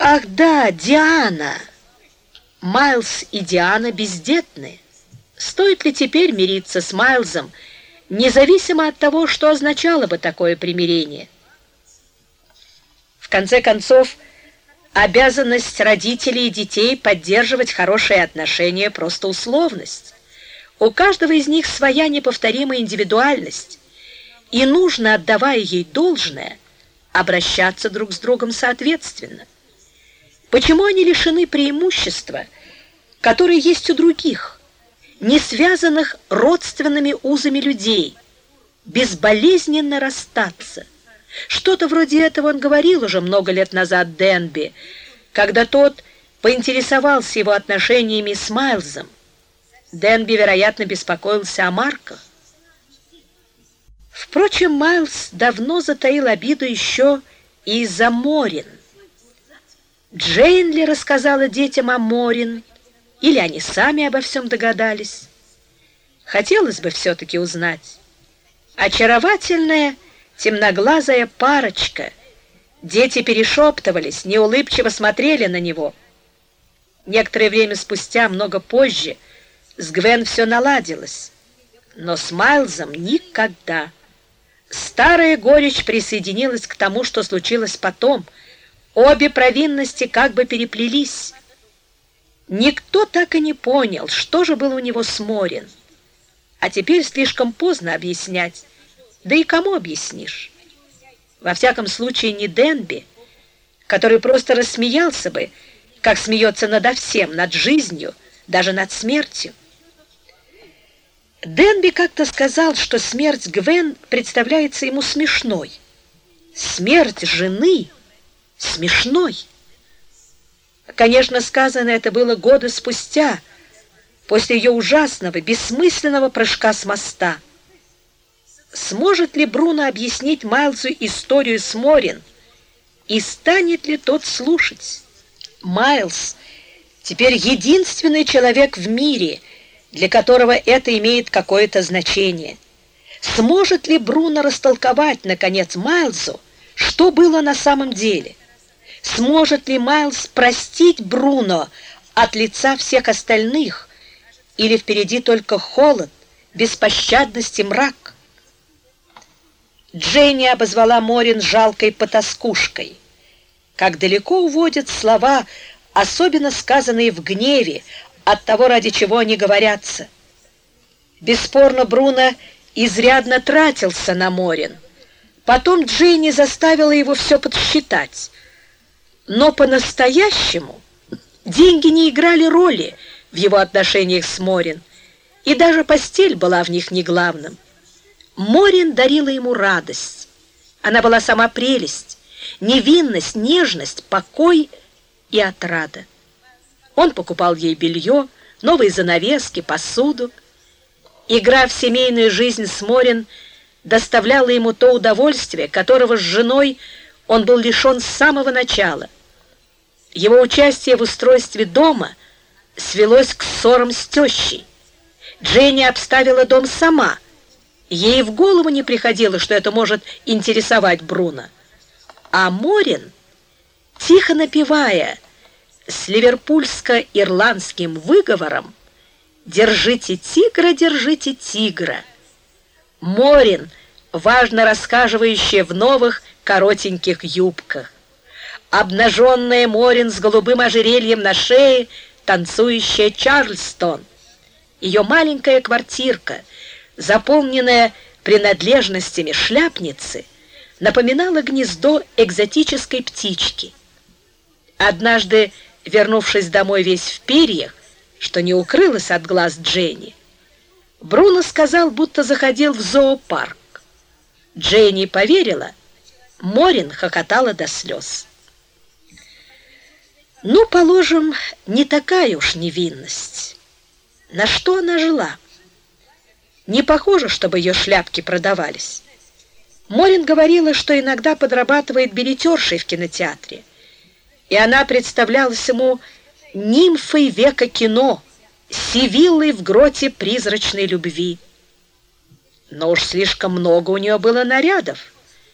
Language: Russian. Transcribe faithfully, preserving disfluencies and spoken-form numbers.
Ах да, Диана! Майлз и Диана бездетны. Стоит ли теперь мириться с Майлзом, независимо от того, что означало бы такое примирение? В конце концов, обязанность родителей и детей поддерживать хорошие отношения — просто условность. У каждого из них своя неповторимая индивидуальность, и нужно, отдавая ей должное, обращаться друг с другом соответственно. Почему они лишены преимущества, которые есть у других, не связанных родственными узами людей, безболезненно расстаться? Что-то вроде этого он говорил уже много лет назад Денби, когда тот поинтересовался его отношениями с Майлзом. Денби, вероятно, беспокоился о марках. Впрочем, Майлз давно затаил обиду еще и из-за Морин. Джейн ли рассказала детям о Морин, или они сами обо всем догадались? Хотелось бы все-таки узнать. Очаровательная темноглазая парочка. Дети перешептывались, неулыбчиво смотрели на него. Некоторое время спустя, много позже, с Гвен все наладилось, но с Майлзом никогда. Старая горечь присоединилась к тому, что случилось потом. Обе провинности как бы переплелись. Никто так и не понял, что же было у него с Морин. А теперь слишком поздно объяснять. Да и кому объяснишь? Во всяком случае, не Денби, который просто рассмеялся бы, как смеется надо всем, над жизнью, даже над смертью. Денби как-то сказал, что смерть Гвен представляется ему смешной. Смерть жены смешной. Конечно, сказано это было годы спустя, после ее ужасного, бессмысленного прыжка с моста. Сможет ли Бруно объяснить Майлзу историю с Морин, и станет ли тот слушать? Майлз теперь единственный человек в мире, для которого это имеет какое-то значение. Сможет ли Бруно растолковать, наконец, Майлзу, что было на самом деле? Сможет ли Майлз простить Бруно от лица всех остальных, или впереди только холод, беспощадность и мрак? Дженни обозвала Морин жалкой потаскушкой. Как далеко уводят слова, особенно сказанные в гневе, от того, ради чего они говорятся. Бесспорно, Бруно изрядно тратился на Морин. Потом Дженни заставила его все подсчитать. Но по-настоящему деньги не играли роли в его отношениях с Морин, и даже постель была в них не главным. Морин дарила ему радость. Она была сама прелесть, невинность, нежность, покой и отрада. Он покупал ей белье, новые занавески, посуду. Игра в семейную жизнь с Морин доставляла ему то удовольствие, которого с женой он был лишен с самого начала. Его участие в устройстве дома свелось к ссорам с тещей. Дженни обставила дом сама. Ей в голову не приходило, что это может интересовать Бруно. А Морин, тихо напевая с ливерпульско-ирландским выговором «Держите тигра, держите тигра», Морин, важно рассказывающая в новых коротеньких юбках, обнаженная Морин с голубым ожерельем на шее, танцующая Чарльстон, ее маленькая квартирка, заполненная принадлежностями шляпницы, напоминала гнездо экзотической птички. Однажды, вернувшись домой весь в перьях, что не укрылось от глаз Дженни, Бруно сказал, будто заходил в зоопарк. Дженни поверила, Морин хохотала до слез. Ну, положим, не такая уж невинность. На что она жила? Не похоже, чтобы ее шляпки продавались. Морин говорила, что иногда подрабатывает билетершей в кинотеатре, и она представлялась ему нимфой века кино, Сивиллой в гроте призрачной любви. Но уж слишком много у нее было нарядов.